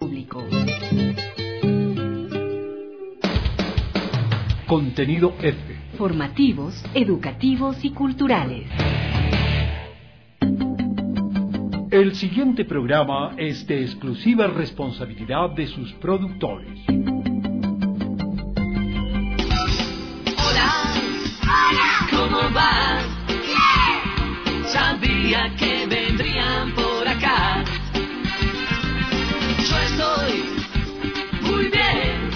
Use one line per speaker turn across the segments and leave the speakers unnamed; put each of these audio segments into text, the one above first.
público.
Contenido F.
Formativos, educativos y culturales.
El siguiente programa es de exclusiva responsabilidad de sus productores.
Hola, ¿cómo va? Sabía que vendrían por acá. Yo estoy muy bien,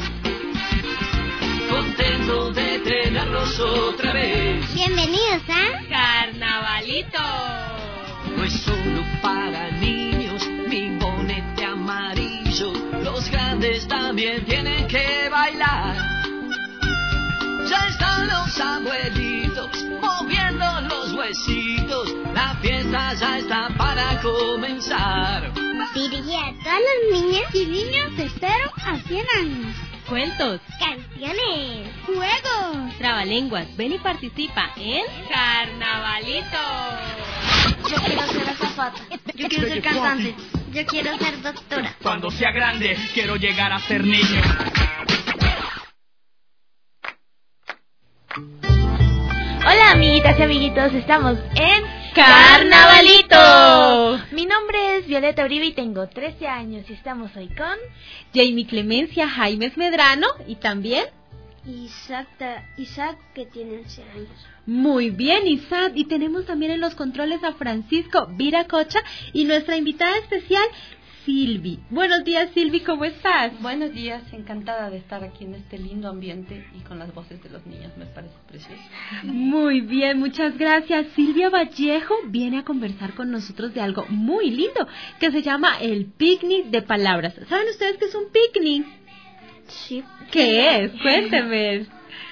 contento de tenerlos otra vez.
Bienvenidos a
Carnavalito.
No es solo para niños, mi bonete amarillo. Los grandes también tienen que bailar. Ya están los abuelitos moviendo los huesitos. La fiesta ya está para comenzar.
dirigida a todas las niñas y niños de 0 a 100 años.
Cuentos,
Canciones, juegos,
trabalenguas, ven y participa en Carnavalito.
Yo quiero ser azafata. Yo quiero ser cantante. Yo quiero ser doctora.
Cuando sea grande, quiero llegar a ser niño.
Hola amiguitas y amiguitos, estamos en
¡Carnavalito!
Mi nombre es Violeta Uribe y tengo 13 años y estamos hoy con
Jamie Clemencia Jaimes Medrano y también...
Isaac que tiene 11 años.
Muy bien, Isaac, y tenemos también en los controles a Francisco Viracocha y nuestra invitada especial, Silvi. Buenos días, Silvi, ¿cómo estás?
Buenos días, encantada de estar aquí en este lindo ambiente y con las voces de los niños, me parece precioso.
Muy bien, muchas gracias. Silvia Vallejo viene a conversar con nosotros de algo muy lindo que se llama el picnic de palabras. ¿Saben ustedes qué es un picnic?
Sí.
¿Qué es? Cuénteme.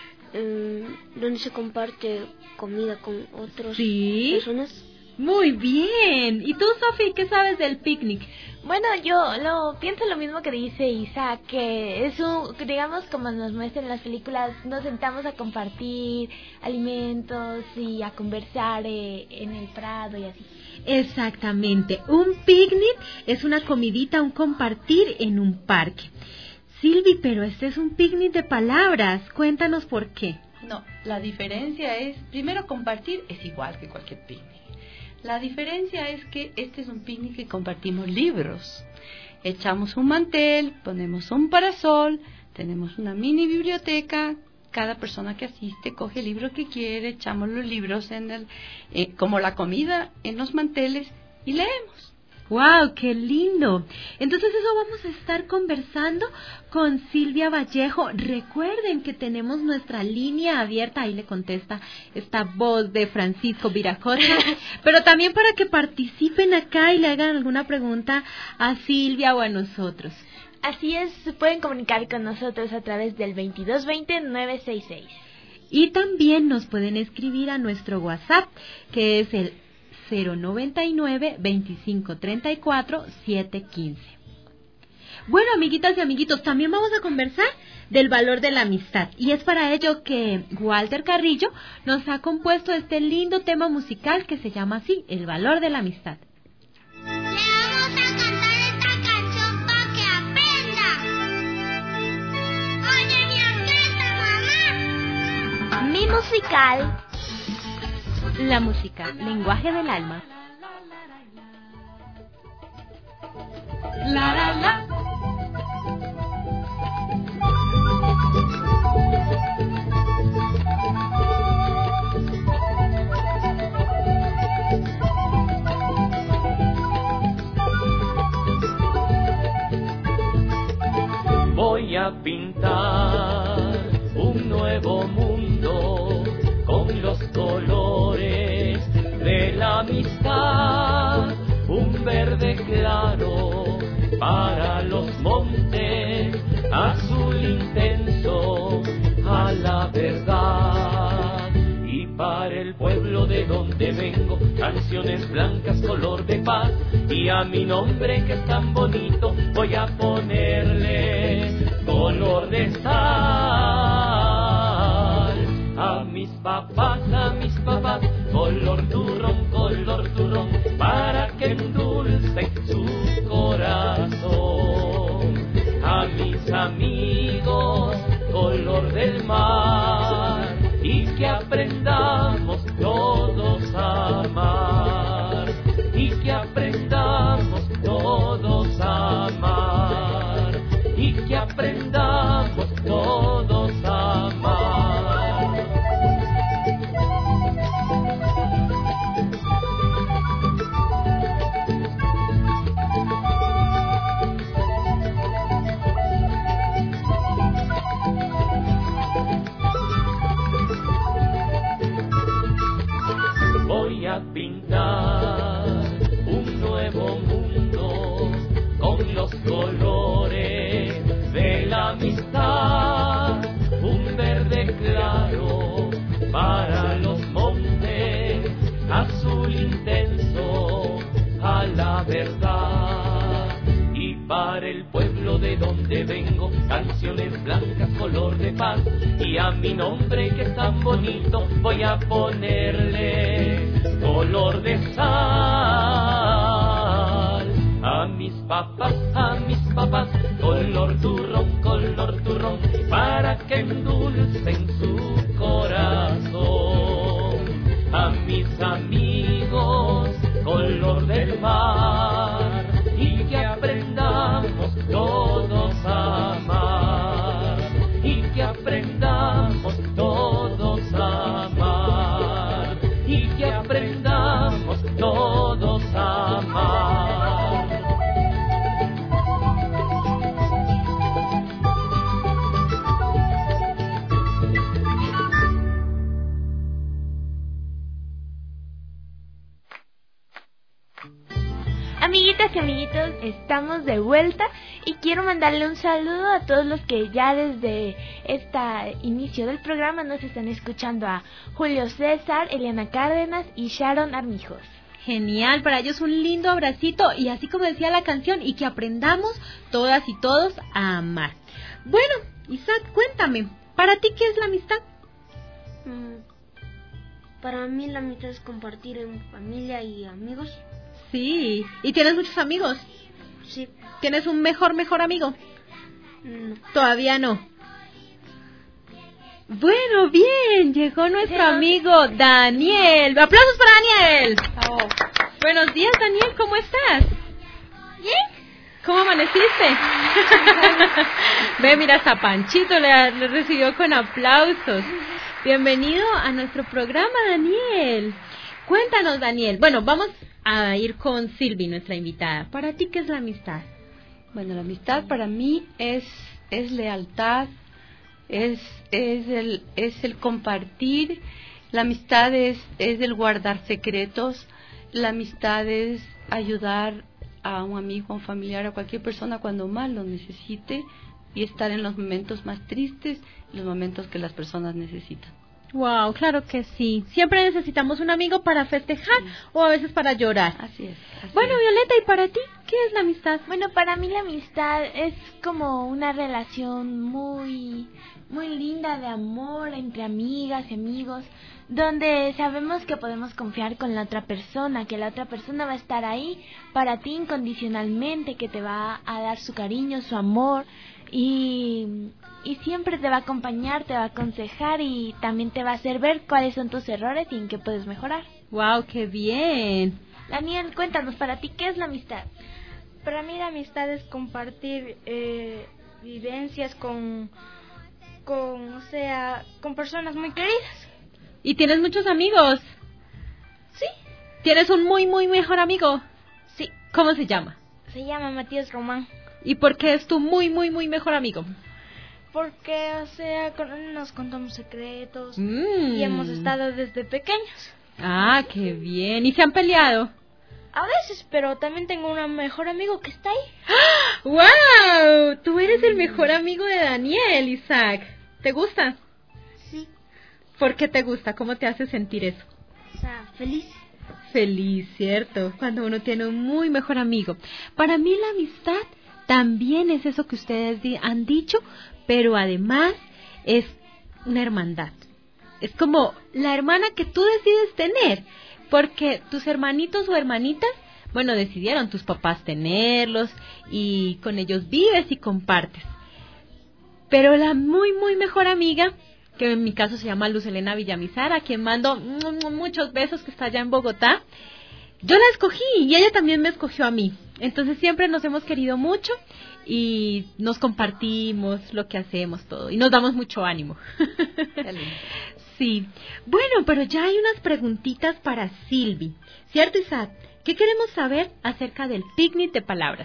Donde se comparte comida con otras personas.
Muy bien. ¿Y tú, Sofi, qué sabes del picnic?
Bueno, yo pienso lo mismo que dice Isaac, que es digamos, como nos muestran en las películas, nos sentamos a compartir alimentos y a conversar en el prado y así.
Exactamente. Un picnic es una comidita, un compartir en un parque. Silvi, pero este es un picnic de palabras. Cuéntanos por qué.
No, la diferencia es, primero compartir es igual que cualquier picnic. La diferencia es que este es un picnic que compartimos libros. Echamos un mantel, ponemos un parasol, tenemos una mini biblioteca. Cada persona que asiste coge el libro que quiere, echamos los libros como la comida en los manteles y leemos.
¡Wow! ¡Qué lindo! Entonces eso vamos a estar conversando con Silvia Vallejo. Recuerden que tenemos nuestra línea abierta, ahí le contesta esta voz de Francisco Viracocha, pero también para que participen acá y le hagan alguna pregunta a Silvia o a nosotros.
Así es, se pueden comunicar con nosotros a través del 2220-966.
Y también nos pueden escribir a nuestro WhatsApp, que es el 099-2534-715. Bueno, amiguitas y amiguitos, también vamos a conversar del valor de la amistad. Y es para ello que Walter Carrillo nos ha compuesto este lindo tema musical que se llama así, El valor de la amistad.
Le vamos a cantar esta canción para que aprenda. Oye, mi orquesta, mamá.
Mi musical.
La música, lenguaje del alma.
La la la. Voy a pintar un nuevo mundo con los colores de la amistad, un verde claro para los montes, azul intenso a la verdad, y para el pueblo de donde vengo, canciones blancas color de paz, y a mi nombre que es tan bonito voy a ponerle color de sal. A mis papás, color turrón, para que endulce su corazón. amigos, color del mar, y que aprendamos todos a amar, y que aprendamos todos a amar, y que aprendamos todos a amar. Voy a pintar un nuevo mundo con los colores de la amistad, un verde claro para los montes, azul intenso a la verdad, y para el pueblo de donde vengo, canciones blancas color de paz, y a mi nombre que es tan bonito voy a ponerle color de sal. A mis papás, color turrón, para que endulcen su corazón. A mis amigos, color del mar, y que aprendamos todos a amar, y que aprendamos todos a amar, y que aprendamos todos a amar.
Amiguitas y amiguitos, estamos de vuelta y quiero mandarle un saludo a todos los que ya desde este inicio del programa nos están escuchando: a Julio César, Eliana Cárdenas y Sharon Armijos.
Genial, para ellos un lindo abracito y así como decía la canción, y que aprendamos todas y todos a amar. Bueno, Isaac, cuéntame, ¿para ti qué es la amistad?
Para mí la amistad es compartir en familia y amigos.
Sí, ¿y tienes muchos amigos?
Sí.
¿Tienes un mejor amigo?
No.
Todavía no. Bueno, bien, llegó nuestro amigo Daniel. ¡Aplausos para Daniel!
Oh.
Buenos días, Daniel, ¿cómo estás?
¿Bien?
¿Cómo amaneciste? Ve, mira, hasta Panchito le recibió con aplausos. Bienvenido a nuestro programa, Daniel. Cuéntanos, Daniel. Bueno, vamos a ir con Silvi, nuestra invitada. ¿Para ti qué es la amistad?
Bueno, la amistad para mí es lealtad, es el compartir. La amistad es el guardar secretos. La amistad es ayudar a un amigo, a un familiar, a cualquier persona cuando más lo necesite, y estar en los momentos más tristes, los momentos que las personas necesitan.
Wow, claro que sí. Siempre necesitamos un amigo para festejar o a veces para llorar.
Así es.
Bueno, Violeta, ¿y para ti qué es la amistad?
Bueno, para mí la amistad es como una relación muy linda de amor entre amigas y amigos, donde sabemos que podemos confiar con la otra persona, que la otra persona va a estar ahí para ti incondicionalmente, que te va a dar su cariño, su amor, y siempre te va a acompañar, te va a aconsejar y también te va a hacer ver cuáles son tus errores y en qué puedes mejorar.
Wow, qué bien.
Daniel, cuéntanos, para ti, ¿qué es la amistad?
Para mí la amistad es compartir vivencias con personas muy queridas.
¿Y tienes muchos amigos?
Sí.
¿Tienes un muy mejor amigo?
Sí.
¿Cómo se llama?
Se llama Matías Román.
¿Y por qué es tu muy mejor amigo?
Porque, con él nos contamos secretos y hemos estado desde pequeños.
Ah, qué bien. ¿Y se han peleado?
A veces, pero también tengo un mejor amigo que está ahí.
¡Wow! Tú eres el mejor amigo de Daniel, Isaac. ¿Te gusta?
Sí.
¿Por qué te gusta? ¿Cómo te hace sentir eso?
Feliz.
Feliz, ¿cierto? Cuando uno tiene un muy mejor amigo. Para mí la amistad también es eso que ustedes han dicho, pero además es una hermandad. Es como la hermana que tú decides tener, porque tus hermanitos o hermanitas, decidieron tus papás tenerlos y con ellos vives y compartes. Pero la muy, muy mejor amiga, que en mi caso se llama Luz Elena Villamizar, a quien mando muchos besos, que está allá en Bogotá, yo la escogí y ella también me escogió a mí. Entonces siempre nos hemos querido mucho y nos compartimos lo que hacemos, todo, y nos damos mucho ánimo. Sí. Bueno, pero ya hay unas preguntitas para Silvi. ¿Cierto, Isaac? ¿Qué queremos saber acerca del picnic de palabras?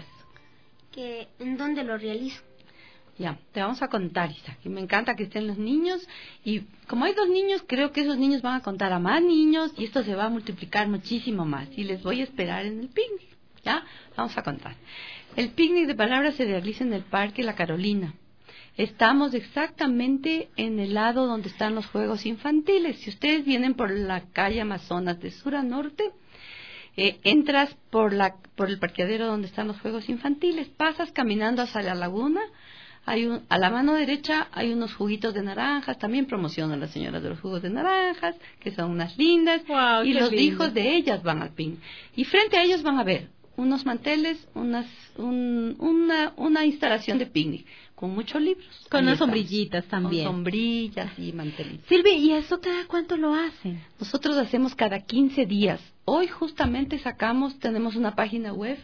¿En dónde lo realizo?
Ya, te vamos a contar, Isaac. Me encanta que estén los niños y como hay 2 niños, creo que esos niños van a contar a más niños y esto se va a multiplicar muchísimo más y les voy a esperar en el picnic. ¿Ya? Vamos a contar. El picnic de palabras se realiza en el Parque La Carolina. Estamos exactamente en el lado donde están los juegos infantiles. Si ustedes vienen por la calle Amazonas de sur a norte, entras por el parqueadero donde están los juegos infantiles, pasas caminando hacia la laguna, a la mano derecha hay unos juguitos de naranjas, también promocionan las señoras de los jugos de naranjas, que son unas lindas,
wow,
y los
lindo.
hijos de ellas van al picnic. Y frente a ellos van a ver unos manteles, una instalación de picnic, con muchos libros.
Con
Ahí
unas
estamos.
sombrillitas también.
Con sombrillas y mantelitos.
Silvi, ¿y eso cada cuánto lo hacen?
Nosotros hacemos cada 15 días. Hoy justamente tenemos una página web,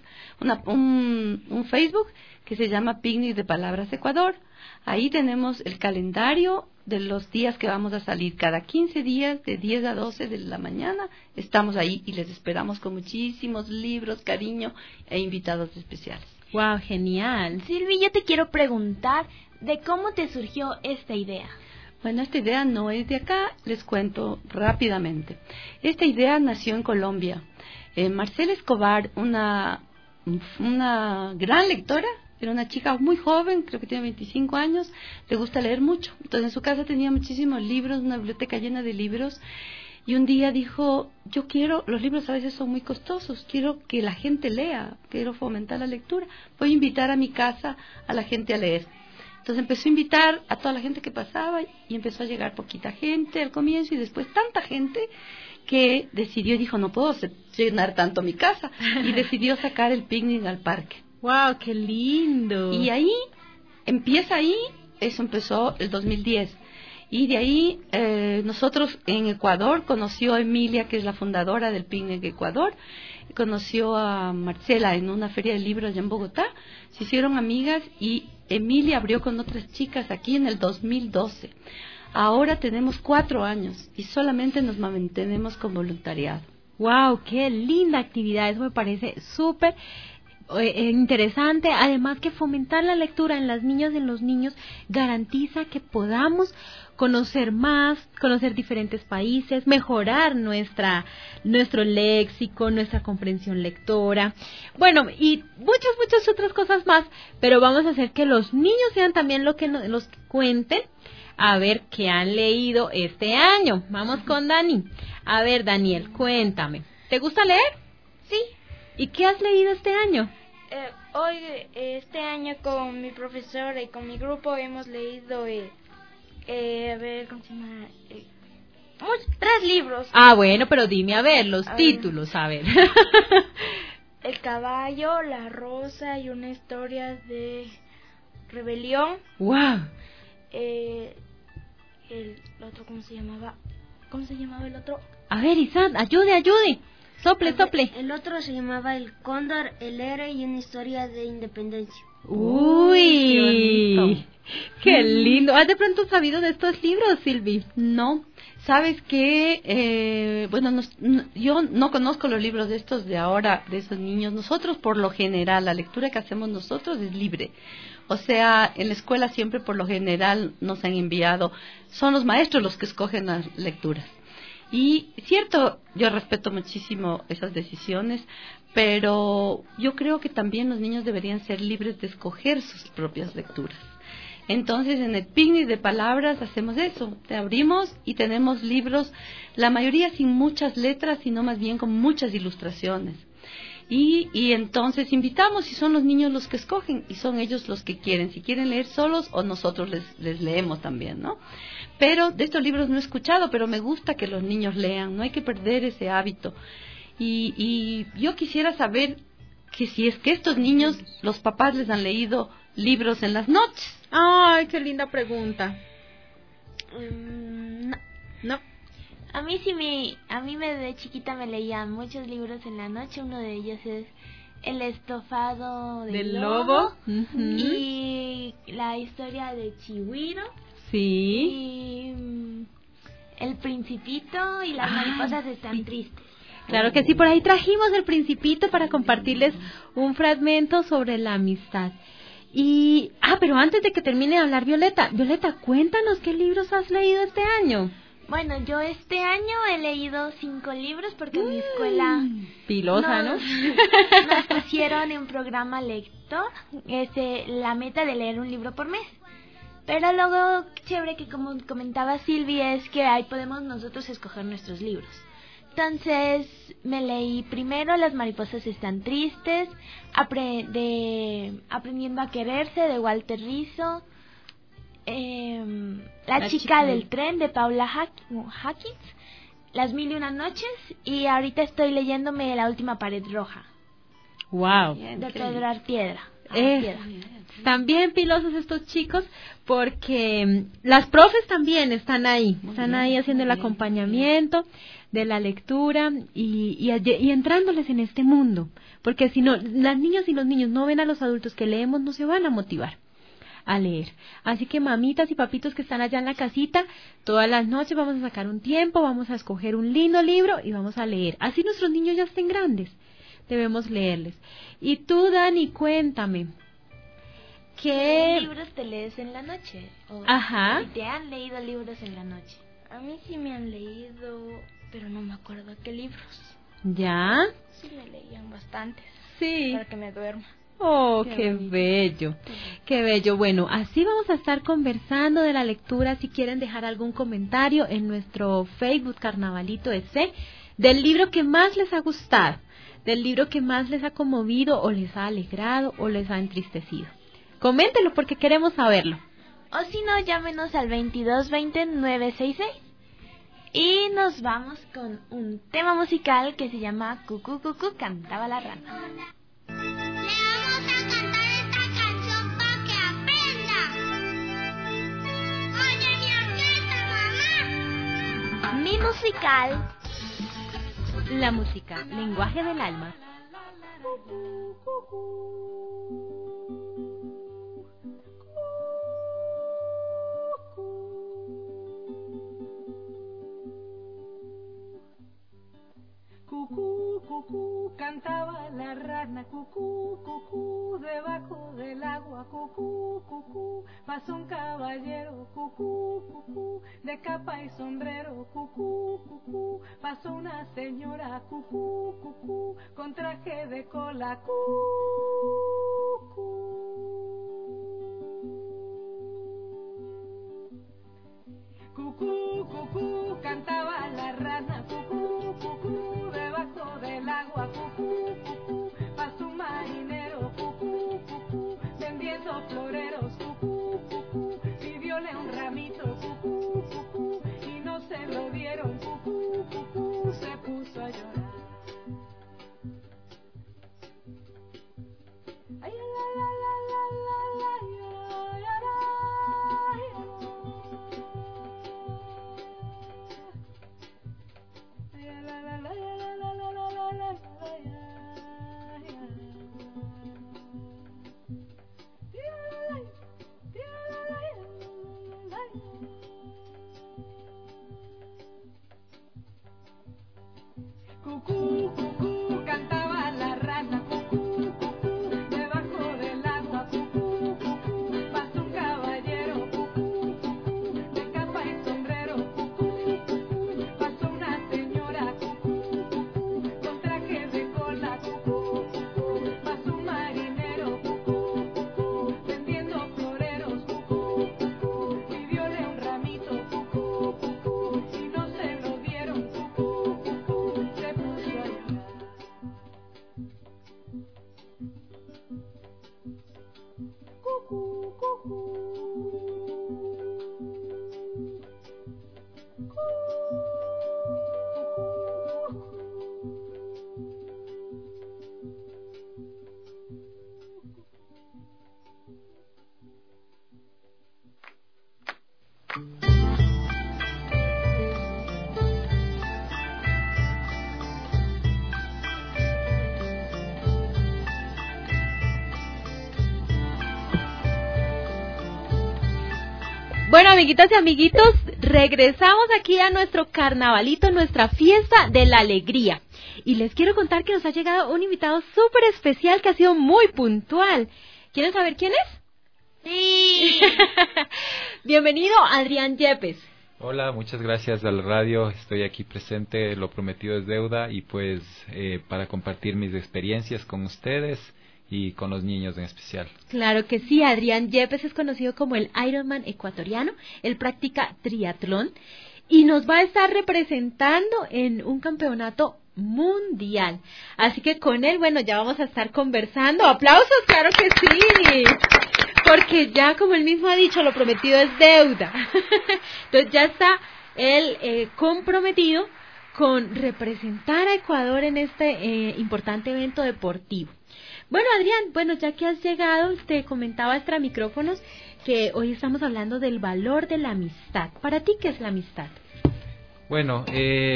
un Facebook que se llama Picnic de Palabras Ecuador. Ahí tenemos el calendario de los días que vamos a salir. Cada 15 días, de 10 a 12 de la mañana, estamos ahí y les esperamos con muchísimos libros, cariño e invitados especiales.
¡Wow! Genial.
Silvi, yo te quiero preguntar de cómo te surgió esta idea.
Bueno, esta idea no es de acá, les cuento rápidamente. Esta idea nació en Colombia. Marcela Escobar, una gran lectora, era una chica muy joven, creo que tiene 25 años, le gusta leer mucho. Entonces en su casa tenía muchísimos libros, una biblioteca llena de libros. Y un día dijo, los libros a veces son muy costosos, quiero que la gente lea, quiero fomentar la lectura. Voy a invitar a mi casa a la gente a leer. Entonces empezó a invitar a toda la gente que pasaba y empezó a llegar poquita gente al comienzo y después tanta gente que decidió y dijo, no puedo llenar tanto mi casa, y decidió sacar el picnic al parque.
¡Wow, qué lindo!
Y eso empezó el 2010. Y de ahí nosotros en Ecuador conoció a Emilia, que es la fundadora del Picnic Ecuador, conoció a Marcela en una feria de libros allá en Bogotá, se hicieron amigas y Emilia abrió con otras chicas aquí en el 2012. Ahora tenemos 4 años y solamente nos mantenemos con voluntariado.
¡Wow! ¡Qué linda actividad! Eso me parece súper interesante. Además que fomentar la lectura en las niñas y en los niños garantiza que podamos conocer más, conocer diferentes países, mejorar nuestro léxico, nuestra comprensión lectora, bueno, y muchas otras cosas más, pero vamos a hacer que los niños sean también los que cuenten a ver qué han leído este año. Vamos con Dani. A ver, Daniel, cuéntame, ¿te gusta leer?
Sí.
¿Y qué has leído este año?
Hoy, este año, con mi profesora y con mi grupo hemos leído, a ver, ¿cómo se llama? 3 libros.
Ah, bueno, pero dime, a ver, los títulos, a ver.
El caballo, la rosa y una historia de rebelión.
¡Wow!
El otro, ¿cómo se llamaba? ¿Cómo se llamaba el otro?
A ver, Isan, ayude. Sople.
El otro se llamaba El Cóndor, el héroe y una historia de independencia.
¡Uy! ¡Qué lindo! ¿Has de pronto sabido de estos libros, Silvi?
No. ¿Sabes qué? Yo no conozco los libros de estos de ahora, de esos niños. Nosotros, por lo general, la lectura que hacemos nosotros es libre. O sea, en la escuela siempre, por lo general, nos han enviado. Son los maestros los que escogen las lecturas. Y cierto, yo respeto muchísimo esas decisiones, pero yo creo que también los niños deberían ser libres de escoger sus propias lecturas. Entonces, en el picnic de palabras hacemos eso, te abrimos y tenemos libros, la mayoría sin muchas letras, sino más bien con muchas ilustraciones. Y entonces invitamos y son los niños los que escogen y son ellos los que quieren, si quieren leer solos o nosotros les leemos también, ¿no? Pero de estos libros no he escuchado, pero me gusta que los niños lean, no hay que perder ese hábito. Y yo quisiera saber que si es que estos niños, los papás les han leído libros en las noches.
Ay, qué linda pregunta. No.
A mí de chiquita me leían muchos libros en la noche. Uno de ellos es El estofado del lobo. Y la historia de Chihiro.
Sí.
Y El Principito y las mariposas están tristes.
Claro que sí, por ahí trajimos El Principito para compartirles un fragmento sobre la amistad. Y, pero antes de que termine de hablar Violeta, cuéntanos qué libros has leído este año.
Bueno, yo este año he leído 5 libros porque en mi escuela...
Pilosa, ¿no?
Nos pusieron en programa lector, la meta de leer un libro por mes. Pero luego, chévere que como comentaba Silvia, es que ahí podemos nosotros escoger nuestros libros. Entonces, me leí primero Las mariposas están tristes, Aprendiendo a quererse, de Walter Rizzo, La chica del tren, de Paula Hawkins, Las mil y una noches, y ahorita estoy leyéndome La última pared roja.
Wow.
De Pedro Arpiedra.
Están bien pilosos estos chicos porque las profes también están ahí haciendo el acompañamiento de la lectura y entrándoles en este mundo, porque si no, las niñas y los niños no ven a los adultos que leemos, no se van a motivar a leer. Así que mamitas y papitos que están allá en la casita, todas las noches vamos a sacar un tiempo, vamos a escoger un lindo libro y vamos a leer. Así nuestros niños ya estén grandes, debemos leerles. Y tú, Dani, cuéntame,
¿qué libros te lees en la noche?
Ajá.
¿Y te han leído libros en la noche?
A mí sí me han leído, pero no me acuerdo qué libros.
¿Ya?
Sí me leían bastantes.
Sí.
Para que me duerma.
Oh, qué bello, qué bello. Bueno, así vamos a estar conversando de la lectura. Si quieren dejar algún comentario en nuestro Facebook Carnavalito EC, del libro que más les ha gustado, del libro que más les ha conmovido o les ha alegrado o les ha entristecido. Coméntenlo porque queremos saberlo.
O si no, llámenos al 2220-966. Y nos vamos con un tema musical que se llama Cucú, cucú, cantaba la rana. Mi musical.
La música, lenguaje del alma.
Cucú, cucú, cantaba la rana, cucú, cucú, debajo del agua, cucú, cucú, pasó un caballero, cucú, cucú, de capa y sombrero, cucú, cucú, pasó una señora, cucú, cucú, con traje de cola, cucú. Cucú, cucú, cantaba la rana, cucú, cucú, debajo del agua, cucú, cucú, pasó un marinero, cucú, cucú, vendiendo floreros, cucú, cucú, pidióle un ramito, cucú, cucú, y no se lo dieron, cucú, cucú, se puso a llorar. Ay, la, la, la, la, la, la, la, la, la.
Bueno, amiguitas y amiguitos, regresamos aquí a nuestro carnavalito, nuestra fiesta de la alegría. Y les quiero contar que nos ha llegado un invitado súper especial que ha sido muy puntual. ¿Quieren saber quién es?
Sí.
Bienvenido, Adrián Yepes.
Hola, muchas gracias a la radio. Estoy aquí presente, lo prometido es deuda, y pues para compartir mis experiencias con ustedes y con los niños en especial.
Claro que sí, Adrián Yepes es conocido como el Ironman ecuatoriano. Él practica triatlón y nos va a estar representando en un campeonato mundial. Así que con él, bueno, ya vamos a estar conversando. ¡Aplausos! ¡Claro que sí! Porque ya, como él mismo ha dicho, lo prometido es deuda. Entonces ya está él comprometido con representar a Ecuador en este importante evento deportivo. Bueno, Adrián, bueno, ya que has llegado, te comentaba extra micrófonos que hoy estamos hablando del valor de la amistad. ¿Para ti qué es la amistad?
Bueno,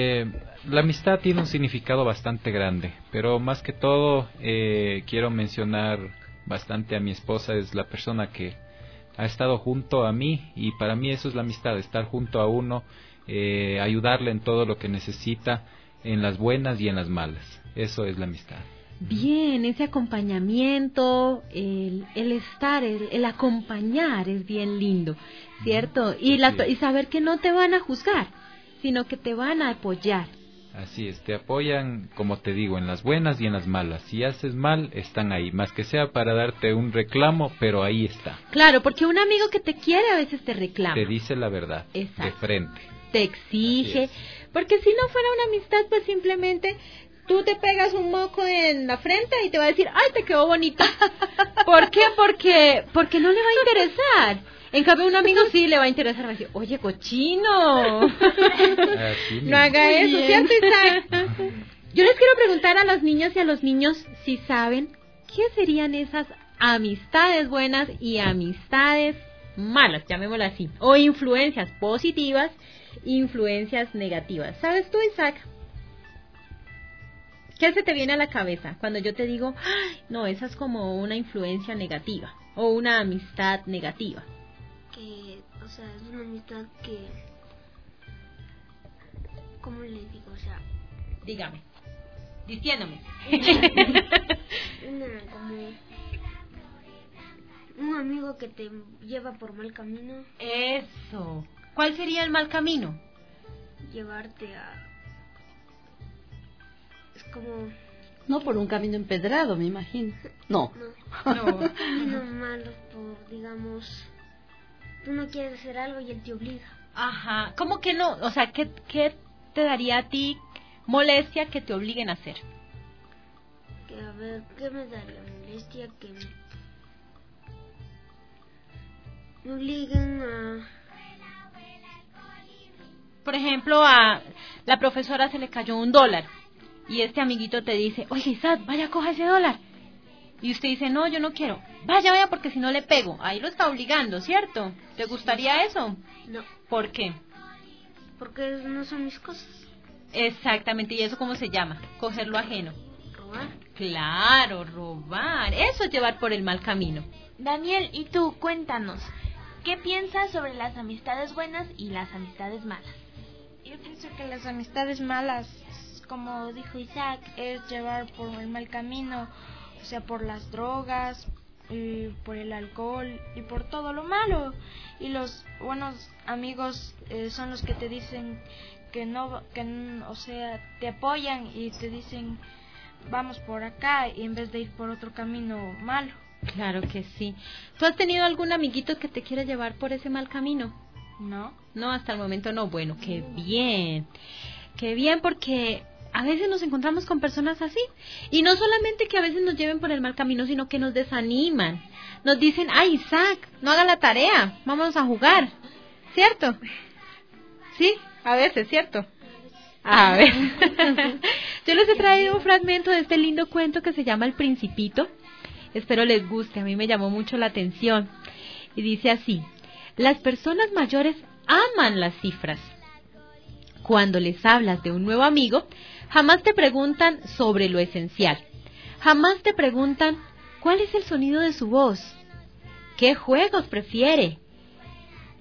la amistad tiene un significado bastante grande, pero más que todo quiero mencionar bastante a mi esposa. Es la persona que ha estado junto a mí, y para mí eso es la amistad, estar junto a uno, ayudarle en todo lo que necesita, en las buenas y en las malas. Eso es la amistad.
Bien, ese acompañamiento, el estar, el acompañar es bien lindo, ¿cierto? Y saber que no te van a juzgar, sino que te van a apoyar.
Así es, te apoyan, como te digo, en las buenas y en las malas. Si haces mal, están ahí, más que sea para darte un reclamo, pero ahí está.
Claro, porque un amigo que te quiere a veces te reclama.
Te dice la verdad,
exacto,
de frente.
Te exige, porque si no fuera una amistad, pues simplemente tú te pegas un moco en la frente y te va a decir, ¡ay, te quedó bonito! ¿Por qué? Porque no le va a interesar. En cambio, un amigo sí le va a interesar, va a decir, oye, cochino, no haga eso, ¿cierto, Isaac? Yo les quiero preguntar a las niñas y a los niños si saben qué serían esas amistades buenas y amistades malas, llamémoslas así, o influencias positivas, influencias negativas. ¿Sabes tú, Isaac? ¿Qué se te viene a la cabeza cuando yo te digo, ay, no, esa es como una influencia negativa o una amistad negativa?
Que, o sea, es una amistad que, ¿cómo le digo? O sea,
dígame, diciéndome.
Como un amigo que te lleva por mal camino.
Eso. ¿Cuál sería el mal camino?
Llevarte a... Es como...
No por un camino empedrado, me imagino. No.
No. Camino malo por, digamos... Tú no quieres hacer algo y él te obliga.
Ajá. ¿Cómo que no? O sea, ¿qué te daría a ti molestia que te obliguen a hacer?
Que a ver, ¿qué me daría molestia? Que me obliguen a...
Por ejemplo, a la profesora se le cayó $1 y este amiguito te dice, oye, Isaac, vaya, coja ese $1. Y usted dice, no, yo no quiero. Vaya, porque si no le pego. Ahí lo está obligando, ¿cierto? ¿Te gustaría eso?
No.
¿Por qué?
Porque no son mis cosas.
Exactamente, ¿y eso cómo se llama? Coger lo ajeno.
Robar.
Claro, robar. Eso es llevar por el mal camino.
Daniel, y tú, cuéntanos, ¿qué piensas sobre las amistades buenas y las amistades malas?
Yo pienso que las amistades malas, como dijo Isaac, es llevar por el mal camino, o sea, por las drogas, por el alcohol y por todo lo malo. Y los buenos amigos son los que te dicen o sea, te apoyan y te dicen vamos por acá y en vez de ir por otro camino malo.
Claro que sí. ¿Tú has tenido algún amiguito que te quiera llevar por ese mal camino? No, hasta el momento no. Bueno, qué bien, porque a veces nos encontramos con personas así, y no solamente que a veces nos lleven por el mal camino, sino que nos desaniman, nos dicen, ay, Isaac, no haga la tarea, vamos a jugar, ¿cierto? Sí, a veces, ¿cierto? A ver, yo les he traído un fragmento de este lindo cuento que se llama El Principito. Espero les guste, a mí me llamó mucho la atención. Y dice así: las personas mayores aman las cifras. Cuando les hablas de un nuevo amigo, jamás te preguntan sobre lo esencial. Jamás te preguntan cuál es el sonido de su voz, qué juegos prefiere,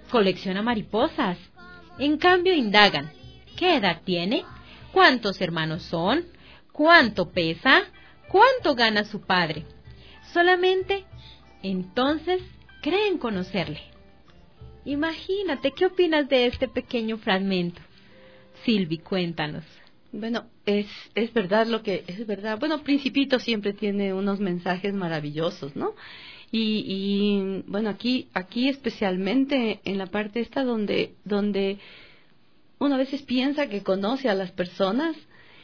colecciona mariposas. En cambio indagan, ¿qué edad tiene? ¿Cuántos hermanos son? ¿Cuánto pesa? ¿Cuánto gana su padre? Solamente entonces creen conocerle. Imagínate, ¿qué opinas de este pequeño fragmento? Silvi, cuéntanos.
Bueno, es verdad lo que es verdad. Bueno, Principito siempre tiene unos mensajes maravillosos, ¿no? Y bueno, aquí especialmente en la parte esta donde uno a veces piensa que conoce a las personas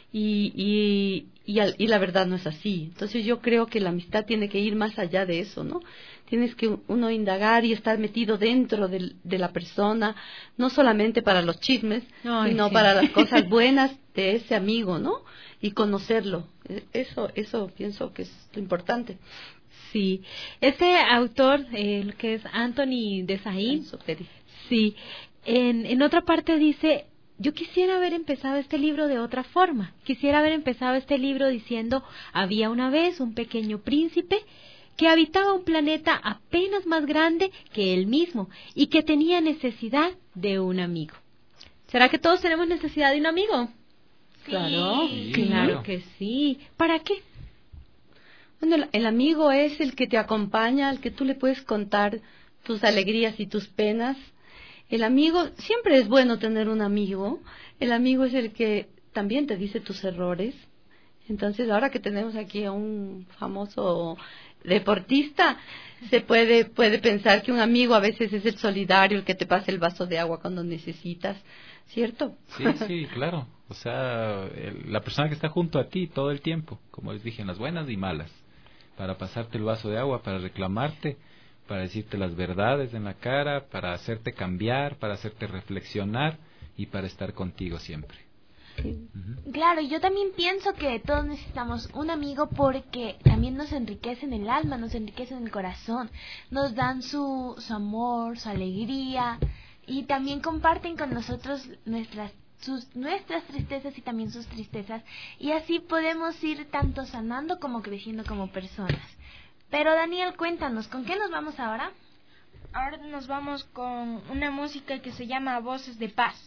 y la verdad no es así. Entonces yo creo que la amistad tiene que ir más allá de eso, ¿no? Tienes que uno indagar y estar metido dentro de la persona, no solamente para los chismes, sino sí, para las cosas buenas de ese amigo, ¿no? Y conocerlo. Eso pienso que es lo importante.
Sí, este autor, el que es Anthony de Saint-Exupéry, sí, en otra parte dice: yo quisiera haber empezado este libro de otra forma. Quisiera haber empezado este libro diciendo: había una vez un pequeño príncipe que habitaba un planeta apenas más grande que él mismo y que tenía necesidad de un amigo. ¿Será que todos tenemos necesidad de un amigo?
Sí. Claro,
claro que sí. ¿Para qué?
Bueno, el amigo es el que te acompaña, al que tú le puedes contar tus alegrías y tus penas. El amigo, siempre es bueno tener un amigo. El amigo es el que también te dice tus errores. Entonces, ahora que tenemos aquí a un famoso deportista, se puede pensar que un amigo a veces es el solidario, el que te pasa el vaso de agua cuando necesitas, ¿cierto?
Sí, claro. O sea, la persona que está junto a ti todo el tiempo, como les dije, en las buenas y malas, para pasarte el vaso de agua, para reclamarte, para decirte las verdades en la cara, para hacerte cambiar, para hacerte reflexionar y para estar contigo siempre.
Claro, yo también pienso que todos necesitamos un amigo porque también nos enriquecen el alma, nos enriquecen el corazón, nos dan su amor, su alegría y también comparten con nosotros nuestras tristezas y también sus tristezas, y así podemos ir tanto sanando como creciendo como personas. Pero Daniel, cuéntanos, ¿con qué nos vamos ahora?
Ahora nos vamos con una música que se llama Voces de Paz.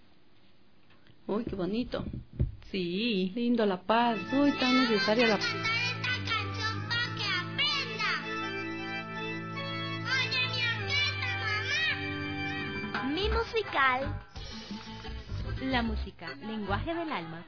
Uy, qué bonito.
Sí.
Lindo la paz. Uy, tan necesaria la paz.
Mi musical. La música, lenguaje del alma.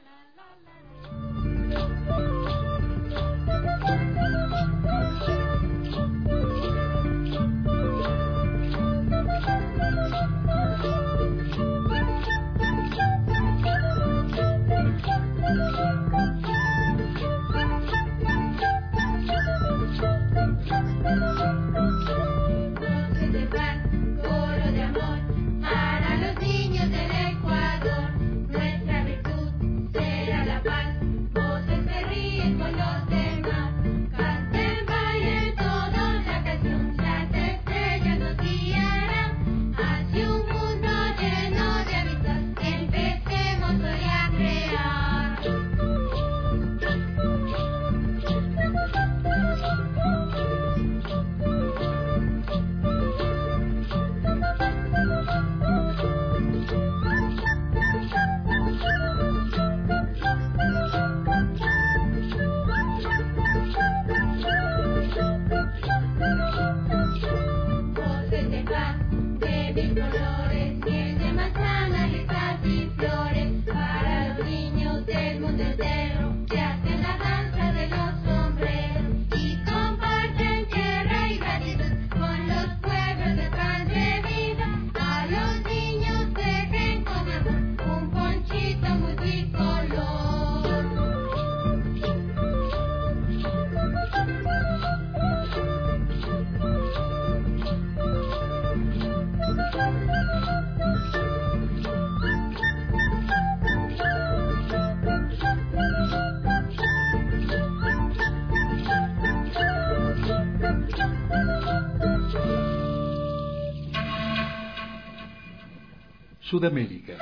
Sudamérica.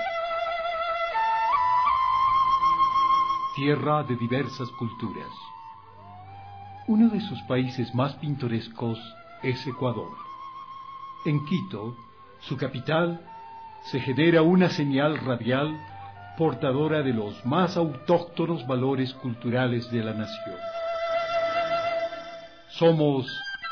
Tierra de diversas culturas. Uno de sus países más pintorescos es Ecuador. En Quito, su capital, se genera una señal radial portadora de los más autóctonos valores culturales de la nación. Somos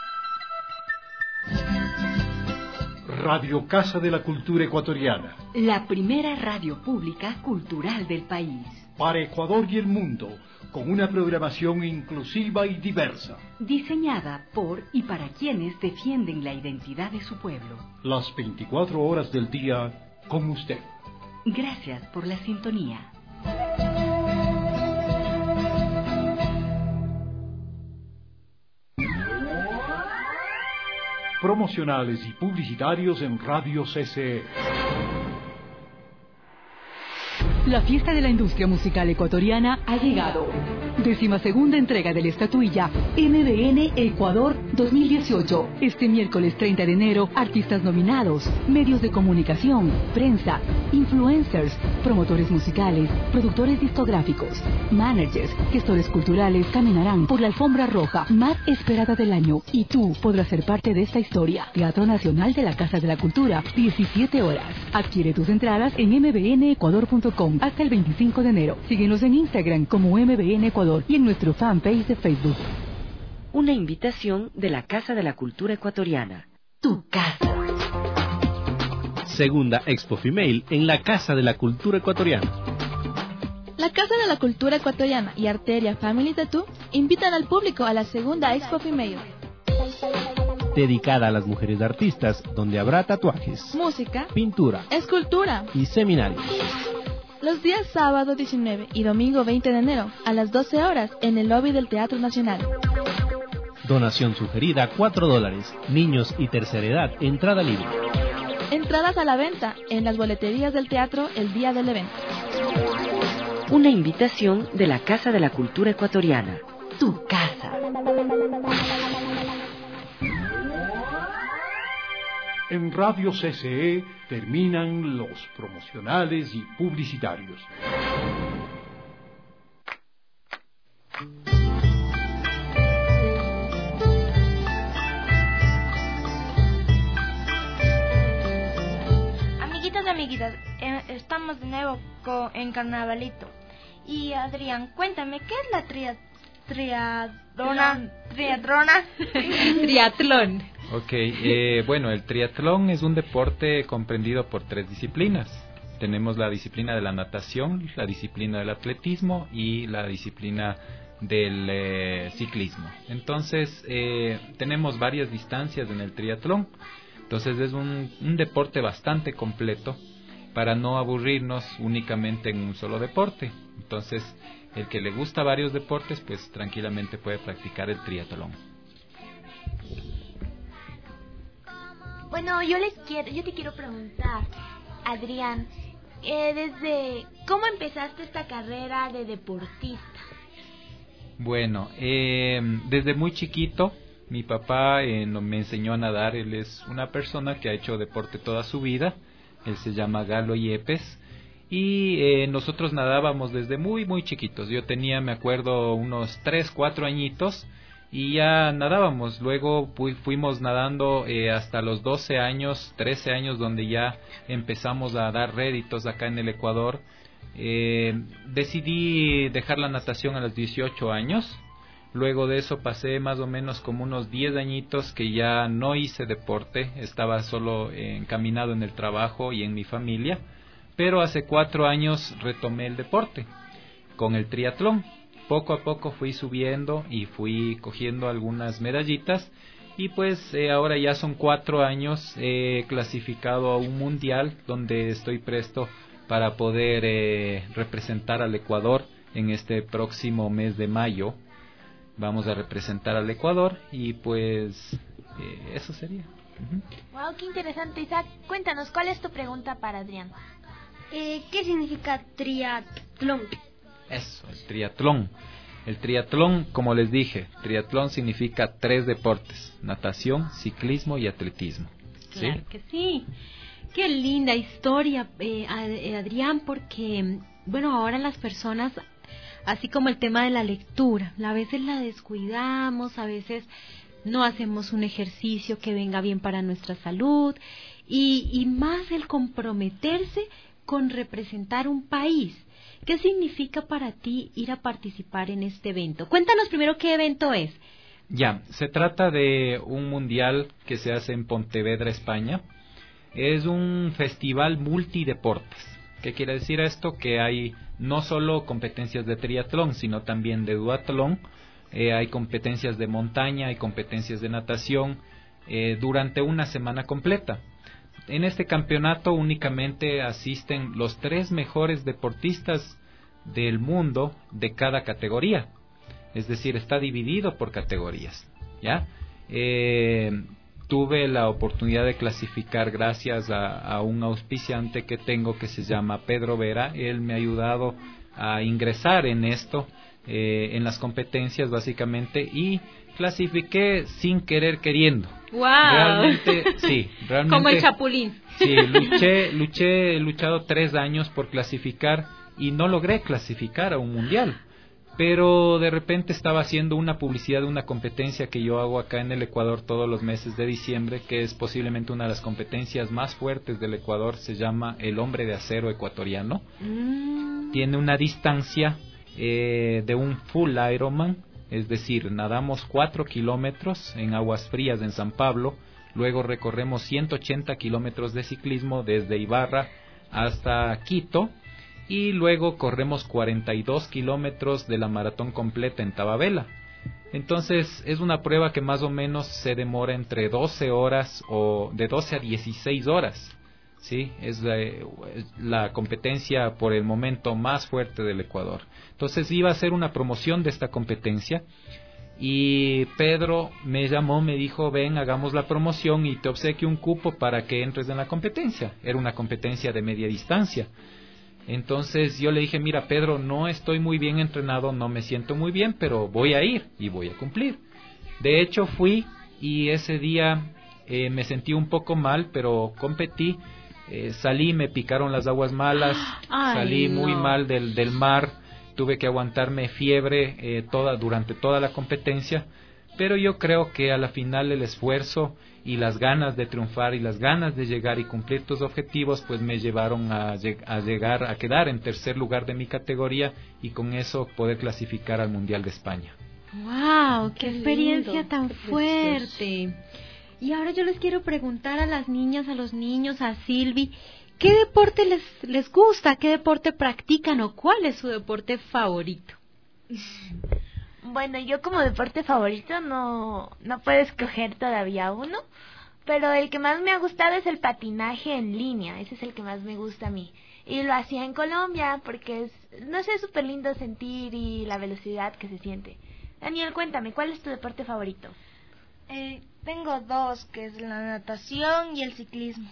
Radio Casa de la Cultura Ecuatoriana,
la primera radio pública cultural del país.
Para Ecuador y el mundo, con una programación inclusiva y diversa.
Diseñada por y para quienes defienden la identidad de su pueblo.
Las 24 horas del día con usted.
Gracias por la sintonía.
Promocionales y publicitarios en Radio CCE.
La fiesta de la industria musical ecuatoriana ha llegado. 12ª entrega de la estatuilla MBN Ecuador 2018. Este miércoles 30 de enero, artistas nominados, medios de comunicación, prensa, influencers, promotores musicales, productores discográficos, managers, gestores culturales caminarán por la alfombra roja más esperada del año. Y tú podrás ser parte de esta historia. Teatro Nacional de la Casa de la Cultura, 17 horas. Adquiere tus entradas en mbnecuador.com hasta el 25 de enero. Síguenos en Instagram como MBN Ecuador y en nuestro fanpage de Facebook.
Una invitación de la Casa de la Cultura Ecuatoriana. Tu casa.
Segunda Expo Female en la Casa de la Cultura Ecuatoriana.
La Casa de la Cultura Ecuatoriana y Arteria Family Tattoo invitan al público a la segunda Expo Female.
Dedicada a las mujeres artistas, donde habrá tatuajes,
música,
pintura,
escultura
y seminarios.
Los días sábado 19 y domingo 20 de enero a las 12 horas en el lobby del Teatro Nacional.
Donación sugerida $4. Niños y tercera edad, entrada libre.
Entradas a la venta en las boleterías del teatro el día del evento.
Una invitación de la Casa de la Cultura Ecuatoriana. Tu casa.
En Radio CCE terminan los promocionales y publicitarios.
Amiguitas, estamos de nuevo en Carnavalito. Y Adrián, cuéntame, ¿qué es la triatlona?
Triatlón.
Ok, bueno, el triatlón es un deporte comprendido por 3 disciplinas. Tenemos la disciplina de la natación, la disciplina del atletismo y la disciplina del ciclismo. Entonces, tenemos varias distancias en el triatlón. Entonces, es un deporte bastante completo para no aburrirnos únicamente en un solo deporte. Entonces, el que le gusta varios deportes, pues tranquilamente puede practicar el triatlón.
Bueno, yo te quiero preguntar, Adrián, desde ¿cómo empezaste esta carrera de deportista?
Bueno, desde muy chiquito, mi papá me enseñó a nadar. Él es una persona que ha hecho deporte toda su vida. Él se llama Galo Yepes. Y nosotros nadábamos desde muy, muy chiquitos. Yo tenía, me acuerdo, unos 3, 4 añitos. Y ya nadábamos. Luego fuimos nadando hasta los 12 años, 13 años, donde ya empezamos a dar réditos acá en el Ecuador. Decidí dejar la natación a los 18 años. Luego de eso pasé más o menos como unos 10 añitos que ya no hice deporte. Estaba solo encaminado en el trabajo y en mi familia. Pero hace 4 años retomé el deporte con el triatlón. Poco a poco fui subiendo y fui cogiendo algunas medallitas y pues ahora ya son 4 años clasificado a un mundial donde estoy presto para poder representar al Ecuador en este próximo mes de mayo. Vamos a representar al Ecuador y pues eso sería.
Wow, qué interesante. Isaac, cuéntanos, ¿cuál es tu pregunta para Adrián?
¿Qué significa triatlón?
Eso, el triatlón. El triatlón, como les dije, triatlón significa 3 deportes: natación, ciclismo y atletismo.
Claro que sí. Qué linda historia, Adrián, porque, bueno, ahora las personas, así como el tema de la lectura, a veces la descuidamos, a veces no hacemos un ejercicio que venga bien para nuestra salud y más el comprometerse con representar un país. ¿Qué significa para ti ir a participar en este evento? Cuéntanos primero qué evento es.
Ya, se trata de un mundial que se hace en Pontevedra, España. Es un festival multideportes. ¿Qué quiere decir esto? Que hay no solo competencias de triatlón, sino también de duatlón. Hay competencias de montaña, hay competencias de natación durante una semana completa. En este campeonato únicamente asisten los 3 mejores deportistas del mundo de cada categoría. Es decir, está dividido por categorías, ¿ya? Tuve la oportunidad de clasificar gracias a un auspiciante que tengo que se llama Pedro Vera. Él me ha ayudado a ingresar en esto, en las competencias básicamente, y clasifiqué sin querer queriendo.
¡Wow!
Realmente, sí, realmente.
Como el Chapulín.
Sí, he luchado 3 años por clasificar y no logré clasificar a un mundial. Pero de repente estaba haciendo una publicidad de una competencia que yo hago acá en el Ecuador todos los meses de diciembre, que es posiblemente una de las competencias más fuertes del Ecuador. Se llama el Hombre de Acero Ecuatoriano. Tiene una distancia de un full Ironman, es decir, nadamos 4 kilómetros en aguas frías en San Pablo, luego recorremos 180 kilómetros de ciclismo desde Ibarra hasta Quito, y luego corremos 42 kilómetros de la maratón completa en Tababela. Entonces es una prueba que más o menos se demora entre 12 horas o de 12 a 16 horas. Sí, es la competencia por el momento más fuerte del Ecuador. Entonces iba a hacer una promoción de esta competencia y Pedro me llamó, me dijo, ven, hagamos la promoción y te obsequio un cupo para que entres en la competencia. Era una competencia de media distancia. Entonces yo le dije, mira Pedro, no estoy muy bien entrenado, no me siento muy bien, pero voy a ir y voy a cumplir. De hecho fui y ese día me sentí un poco mal, pero competí. Salí, me picaron las aguas malas, salí muy mal del mar, tuve que aguantarme fiebre durante toda la competencia, pero yo creo que a la final el esfuerzo y las ganas de triunfar y las ganas de llegar y cumplir tus objetivos pues me llevaron a llegar a quedar en tercer lugar de mi categoría y con eso poder clasificar al Mundial de España.
¡Wow! ¡Qué experiencia lindo, tan fuerte! Y ahora yo les quiero preguntar a las niñas, a los niños, a Silvi, ¿qué deporte les gusta? ¿Qué deporte practican o cuál es su deporte favorito?
Bueno, yo como deporte favorito no puedo escoger todavía uno, pero el que más me ha gustado es el patinaje en línea, ese es el que más me gusta a mí. Y lo hacía en Colombia porque es súper lindo sentir y la velocidad que se siente. Daniel, cuéntame, ¿cuál es tu deporte favorito?
Tengo 2, que es la natación y el ciclismo.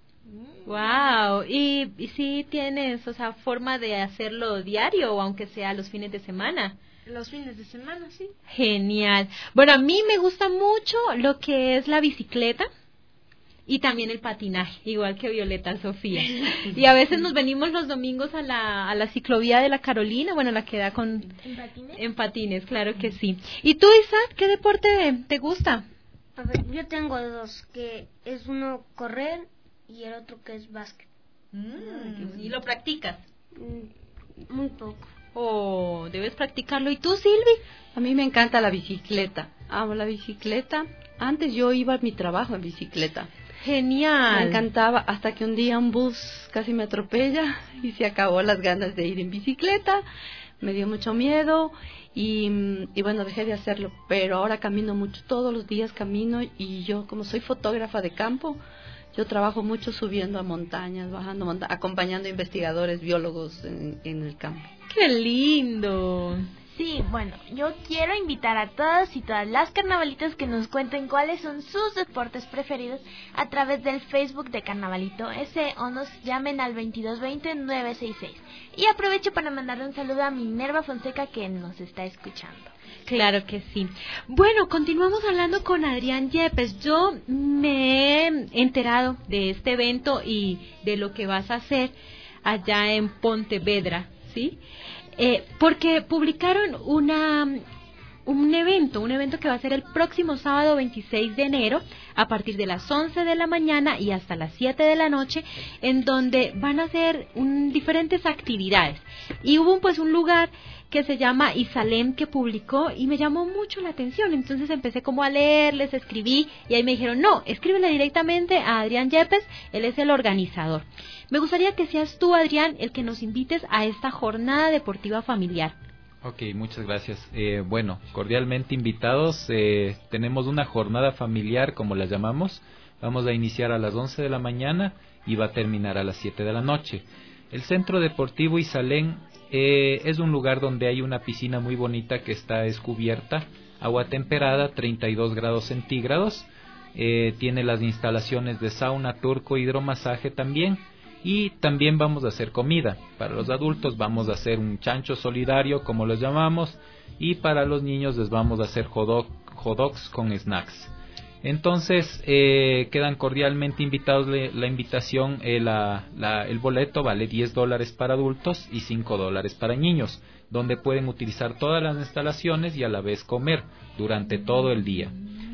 Wow, ¿y si tienes, forma de hacerlo diario o aunque sea los fines de semana?
Los fines de semana, sí.
Genial. Bueno, a mí me gusta mucho lo que es la bicicleta y también el patinaje, igual que Violeta Sofía. Y a veces nos venimos los domingos a la ciclovía de la Carolina, bueno, la que da en patines, claro que sí. ¿Y tú, Isaac, qué deporte te gusta?
A ver, yo tengo 2, que es uno correr y el otro que es básquet.
¿Y lo practicas?
Muy poco.
Oh, debes practicarlo. ¿Y tú, Silvi?
A mí me encanta la bicicleta. Amo la bicicleta. Antes yo iba a mi trabajo en bicicleta.
Genial.
Me encantaba hasta que un día un bus casi me atropella y se acabó las ganas de ir en bicicleta. Me dio mucho miedo y bueno, dejé de hacerlo. Pero ahora camino mucho, todos los días camino y yo como soy fotógrafa de campo, yo trabajo mucho subiendo a montañas, bajando montañas, acompañando a investigadores, biólogos en el campo.
¡Qué lindo!
Sí, bueno, yo quiero invitar a todos y todas las carnavalitas que nos cuenten cuáles son sus deportes preferidos a través del Facebook de Carnavalito S o nos llamen al 2220-966. Y aprovecho para mandarle un saludo a Minerva Fonseca que nos está escuchando.
Claro que sí. Bueno, continuamos hablando con Adrián Yepes. Yo me he enterado de este evento y de lo que vas a hacer allá en Pontevedra, ¿sí? Porque publicaron un evento que va a ser el próximo sábado 26 de enero a partir de las 11 de la mañana y hasta las 7 de la noche, en donde van a hacer diferentes actividades. Y hubo pues un lugar que se llama Isalem que publicó y me llamó mucho la atención, entonces empecé como a leer, les escribí y ahí me dijeron, no, escríbele directamente a Adrián Yepes, él es el organizador. Me gustaría que seas tú, Adrián, el que nos invites a esta jornada deportiva familiar.
Ok, muchas gracias. Bueno, cordialmente invitados, tenemos una jornada familiar, como la llamamos, vamos a iniciar a las 11 de la mañana y va a terminar a las 7 de la noche. El Centro Deportivo Isalén es un lugar donde hay una piscina muy bonita que está descubierta, agua temperada, 32 grados centígrados, tiene las instalaciones de sauna, turco, hidromasaje también, y también vamos a hacer comida. Para los adultos vamos a hacer un chancho solidario, como los llamamos, y para los niños les vamos a hacer hot dogs con snacks. Entonces, quedan cordialmente invitados. La invitación, el boleto vale $10 para adultos y $5 para niños, donde pueden utilizar todas las instalaciones y a la vez comer durante todo el día.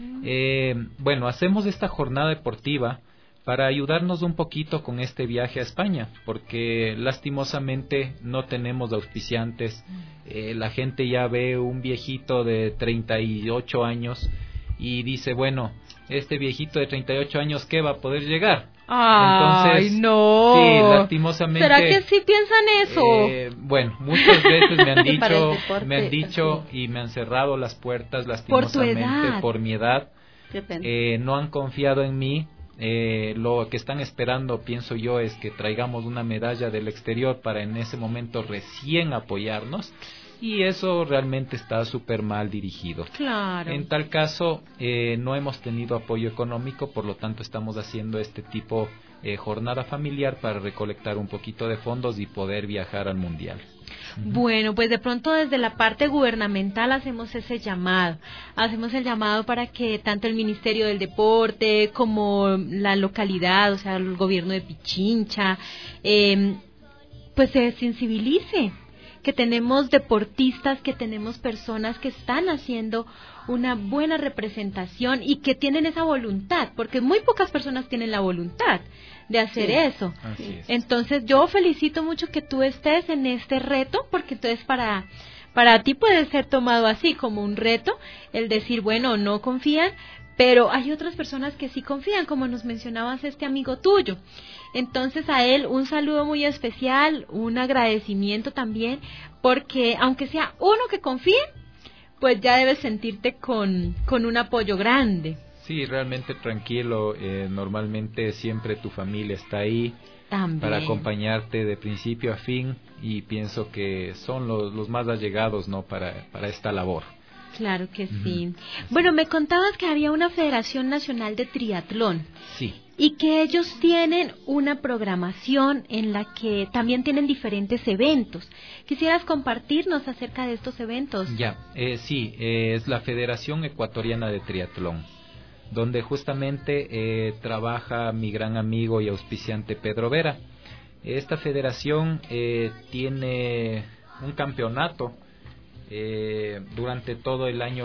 Bueno, hacemos esta jornada deportiva para ayudarnos un poquito con este viaje a España, porque lastimosamente no tenemos auspiciantes. La gente ya ve un viejito de 38 años y dice, bueno, este viejito de 38 años, ¿qué va a poder llegar?
¡Ay,
entonces,
no!
Sí, lastimosamente.
¿Será que sí piensan eso?
Bueno, muchas veces me han dicho y me han cerrado las puertas, lastimosamente, por mi edad. No han confiado en mí. Lo que están esperando, pienso yo, es que traigamos una medalla del exterior para en ese momento recién apoyarnos. Y eso realmente está súper mal dirigido.
Claro.
En tal caso, no hemos tenido apoyo económico, por lo tanto estamos haciendo este tipo jornada familiar para recolectar un poquito de fondos y poder viajar al Mundial.
Bueno, pues de pronto desde la parte gubernamental hacemos ese llamado. Hacemos el llamado para que tanto el Ministerio del Deporte como la localidad, o sea, el gobierno de Pichincha, pues se sensibilice. Que tenemos deportistas, que tenemos personas que están haciendo una buena representación y que tienen esa voluntad, porque muy pocas personas tienen la voluntad de hacer eso.
Así es.
Entonces yo felicito mucho que tú estés en este reto, porque entonces para ti puede ser tomado así como un reto, el decir, bueno, no confían, pero hay otras personas que sí confían, como nos mencionabas este amigo tuyo. Entonces a él un saludo muy especial, un agradecimiento también, porque aunque sea uno que confíe, pues ya debes sentirte con un apoyo grande.
Sí, realmente tranquilo, normalmente siempre tu familia está ahí
también
para acompañarte de principio a fin y pienso que son los más allegados, ¿no? para esta labor.
Claro que sí. Bueno, me contabas que había una Federación Nacional de Triatlón.
Sí.
Y que ellos tienen una programación en la que también tienen diferentes eventos. ¿Quisieras compartirnos acerca de estos eventos?
Ya, sí, es la Federación Ecuatoriana de Triatlón, donde justamente trabaja mi gran amigo y auspiciante Pedro Vera. Esta federación tiene un campeonato durante todo el año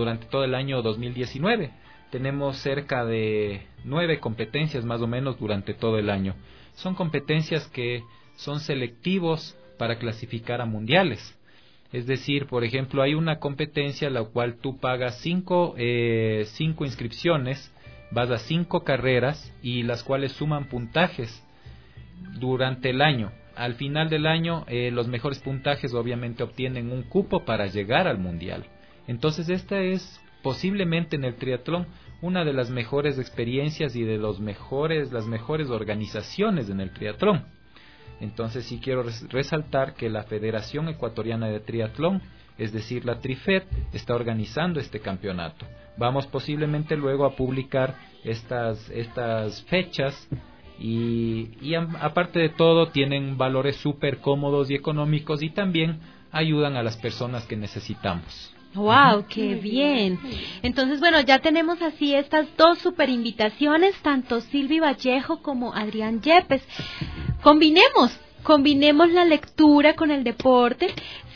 2019. Tenemos cerca de 9 competencias más o menos durante todo el año. Son competencias que son selectivos para clasificar a mundiales. Es decir, por ejemplo, hay una competencia en la cual tú pagas 5 inscripciones, vas a 5 carreras y las cuales suman puntajes durante el año. Al final del año, los mejores puntajes obviamente obtienen un cupo para llegar al mundial. Entonces esta es posiblemente en el triatlón una de las mejores experiencias y de las mejores organizaciones en el triatlón. Entonces sí quiero resaltar que la Federación Ecuatoriana de Triatlón, es decir, la TRIFET, está organizando este campeonato. Vamos posiblemente luego a publicar estas fechas y aparte de todo tienen valores súper cómodos y económicos y también ayudan a las personas que necesitamos.
¡Wow! ¡Qué bien! Entonces, bueno, ya tenemos así estas dos super invitaciones, tanto Silvi Vallejo como Adrián Yepes. Combinemos la lectura con el deporte.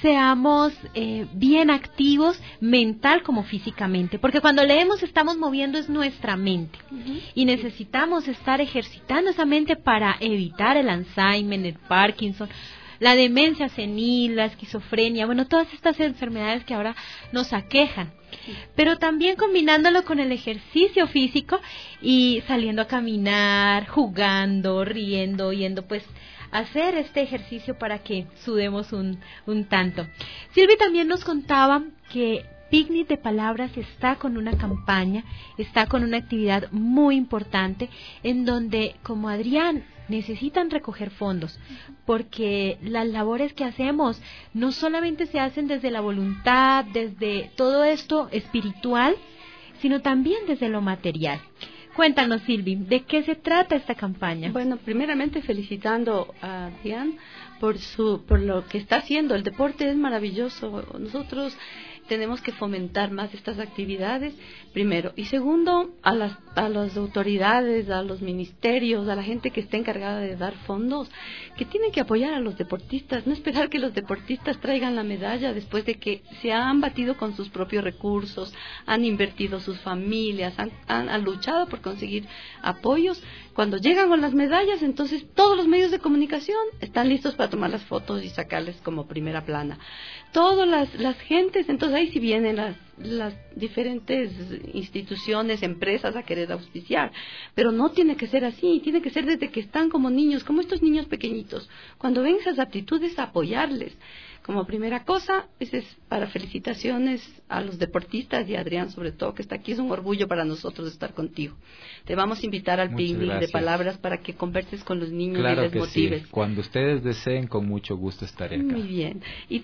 seamos bien activos mental como físicamente, porque cuando leemos estamos moviendo es nuestra mente y necesitamos estar ejercitando esa mente para evitar el Alzheimer, el Parkinson, la demencia senil, la esquizofrenia, bueno, todas estas enfermedades que ahora nos aquejan. Pero también combinándolo con el ejercicio físico y saliendo a caminar, jugando, riendo, yendo pues hacer este ejercicio para que sudemos un tanto. Silvi también nos contaba que Picnic de Palabras está con una campaña, está con una actividad muy importante en donde, como Adrián, necesitan recoger fondos, porque las labores que hacemos no solamente se hacen desde la voluntad, desde todo esto espiritual, sino también desde lo material. Cuéntanos, Silvi, ¿de qué se trata esta campaña?
Bueno, primeramente felicitando a Adrián por lo que está haciendo. El deporte es maravilloso. Nosotros tenemos que fomentar más estas actividades, primero. Y segundo, a las autoridades, a los ministerios, a la gente que está encargada de dar fondos, que tienen que apoyar a los deportistas, no esperar que los deportistas traigan la medalla después de que se han batido con sus propios recursos, han invertido sus familias, han luchado por conseguir apoyos. Cuando llegan con las medallas, entonces todos los medios de comunicación están listos para tomar las fotos y sacarles como primera plana. Todas las gentes, entonces ahí sí vienen las diferentes instituciones, empresas a querer auspiciar, pero no tiene que ser así, tiene que ser desde que están como niños, como estos niños pequeñitos. Cuando ven esas aptitudes, apoyarles. Como primera cosa, ese es para felicitaciones a los deportistas y a Adrián sobre todo, que está aquí. Es un orgullo para nosotros estar contigo. Te vamos a invitar al Picnic de Palabras para que converses con los niños y les motives.
Sí. Cuando ustedes deseen, con mucho gusto estaré acá.
Muy bien.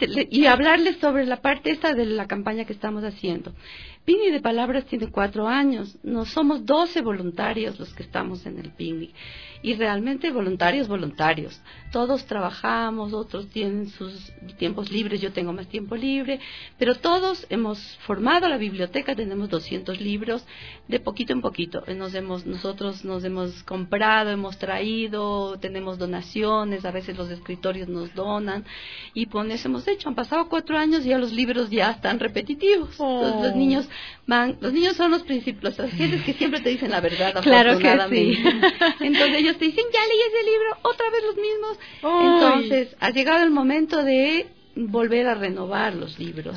Y hablarles sobre la parte esta de la campaña que estamos haciendo. Picnic de Palabras tiene 4 años. No somos 12 voluntarios los que estamos en el Picnic. Y realmente voluntarios. Todos trabajamos, otros tienen sus tiempos libres, yo tengo más tiempo libre, pero todos hemos formado la biblioteca, tenemos 200 libros, de poquito en poquito. Nosotros nos hemos comprado, hemos traído, tenemos donaciones, a veces los escritorios nos donan, y con eso hemos hecho. Han pasado 4 años y ya los libros ya están repetitivos. Entonces, los niños son los principios, las gentes que siempre te dicen la verdad, afortunadamente.
Claro que sí.
Entonces ellos te dicen, ya leí ese libro, otra vez los mismos. Entonces ha llegado el momento de volver a renovar los libros.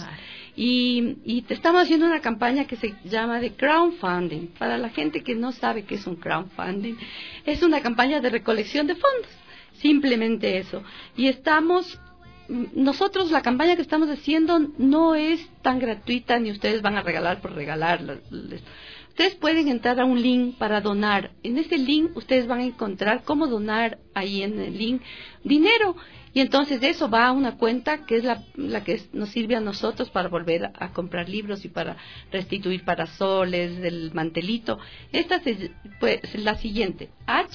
Y te estamos haciendo una campaña que se llama de crowdfunding. Para la gente que no sabe qué es un crowdfunding, es una campaña de recolección de fondos, simplemente eso. Y nosotros, la campaña que estamos haciendo no es tan gratuita, ni ustedes van a regalar por regalar. Ustedes pueden entrar a un link para donar. En ese link ustedes van a encontrar cómo donar ahí en el link dinero. Y entonces eso va a una cuenta que es la que nos sirve a nosotros para volver a comprar libros y para restituir parasoles, del mantelito. Esta es la siguiente.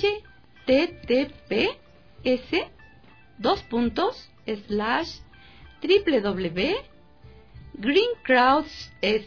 https://www.greencrowds es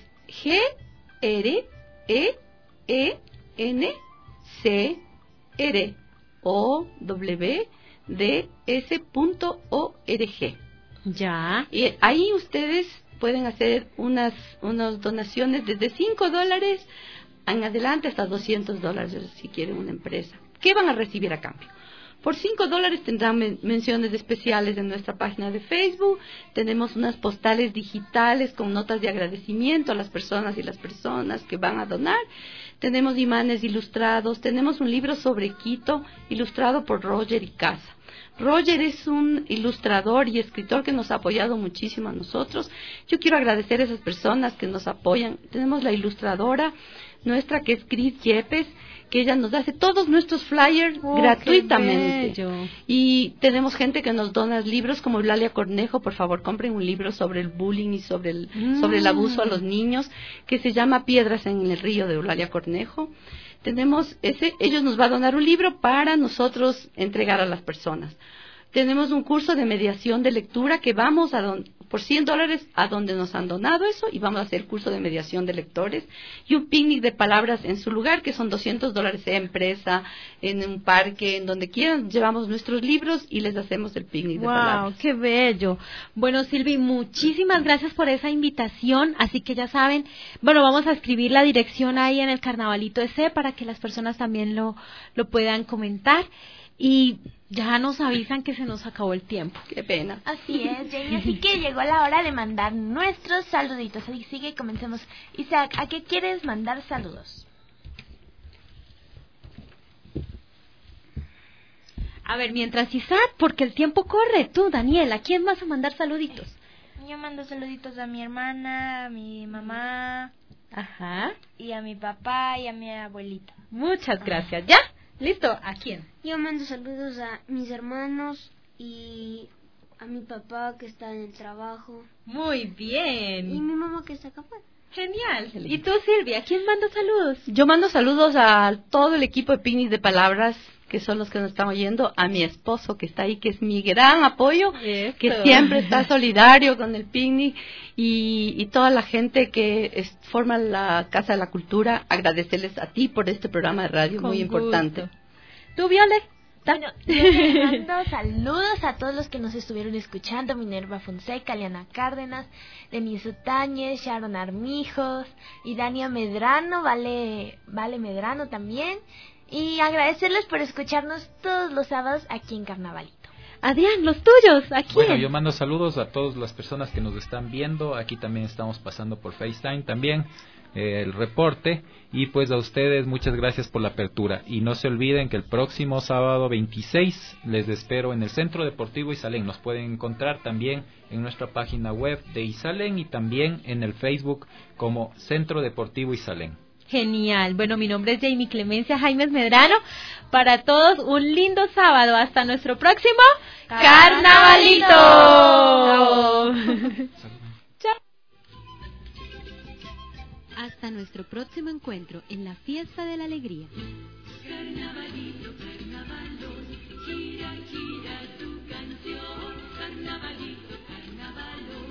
GRENCROWDS.org.
Ya.
Y ahí ustedes pueden hacer unas donaciones desde $5 en adelante hasta $200 si quieren una empresa. ¿Qué van a recibir a cambio? Por $5 tendrán menciones especiales en nuestra página de Facebook. Tenemos unas postales digitales con notas de agradecimiento a las personas que van a donar. Tenemos imanes ilustrados. Tenemos un libro sobre Quito ilustrado por Roger Icaza. Roger es un ilustrador y escritor que nos ha apoyado muchísimo a nosotros. Yo quiero agradecer a esas personas que nos apoyan. Tenemos la ilustradora nuestra que es Cris Yepes, que ella nos hace todos nuestros flyers gratuitamente. Y tenemos gente que nos dona libros como Eulalia Cornejo. Por favor, compren un libro sobre el bullying y sobre el abuso a los niños, que se llama Piedras en el río, de Eulalia Cornejo. Ellos nos va a donar un libro para nosotros entregar a las personas. Tenemos un curso de mediación de lectura que vamos a por $100 a donde nos han donado eso, y vamos a hacer curso de mediación de lectores y un picnic de palabras en su lugar, que son $200 en empresa, en un parque, en donde quieran. Llevamos nuestros libros y les hacemos el picnic de palabras.
¡Wow! ¡Qué bello! Bueno, Silvi, muchísimas gracias por esa invitación. Así que ya saben, bueno, vamos a escribir la dirección ahí en el Carnavalito ese para que las personas también lo puedan comentar. Y ya nos avisan que se nos acabó el tiempo.
Qué pena.
Así es, Jenny. Así que llegó la hora de mandar nuestros saluditos. Así que comencemos. Isaac, ¿a qué quieres mandar saludos?
A ver, mientras Isaac, porque el tiempo corre. Tú, Daniel, ¿a quién vas a mandar saluditos?
Yo mando saluditos a mi hermana, a mi mamá.
Ajá.
Y a mi papá y a mi abuelita.
Muchas gracias. ¿Ya? ¿Listo? ¿A quién?
Yo mando saludos a mis hermanos y a mi papá que está en el trabajo.
Muy bien.
Y mi mamá que está acá afuera.
Genial. ¿Y tú, Silvia, a quién mando saludos?
Yo mando saludos a todo el equipo de Picnic de Palabras, que son los que nos están oyendo, a mi esposo que está ahí, que es mi gran apoyo,
Eso.
que siempre está solidario con el picnic, y toda la gente que forma la Casa de la Cultura. Agradecerles a ti por este programa de radio
Con
muy
gusto.
importante.
¿Tú, Viole?
Bueno, yo les mando saludos a todos los que nos estuvieron escuchando: Minerva Fonseca, Liana Cárdenas, Denise Utáñez, Sharon Armijos y Dania Medrano, Vale Medrano también. Y agradecerles por escucharnos todos los sábados aquí en Carnavalito.
Adrián, los tuyos, ¿a quién?
Bueno, yo mando saludos a todas las personas que nos están viendo. Aquí también estamos pasando por FaceTime también el reporte. Y pues a ustedes muchas gracias por la apertura. Y no se olviden que el próximo sábado 26 les espero en el Centro Deportivo Isalén. Nos pueden encontrar también en nuestra página web de Isalén y también en el Facebook como Centro Deportivo Isalén.
Genial. Bueno, mi nombre es Jamie Clemencia Jaimes Medrano. Para todos, un lindo sábado. Hasta nuestro próximo Carnavalito.
Chao. Hasta nuestro próximo encuentro en la Fiesta de la Alegría.
Carnavalito.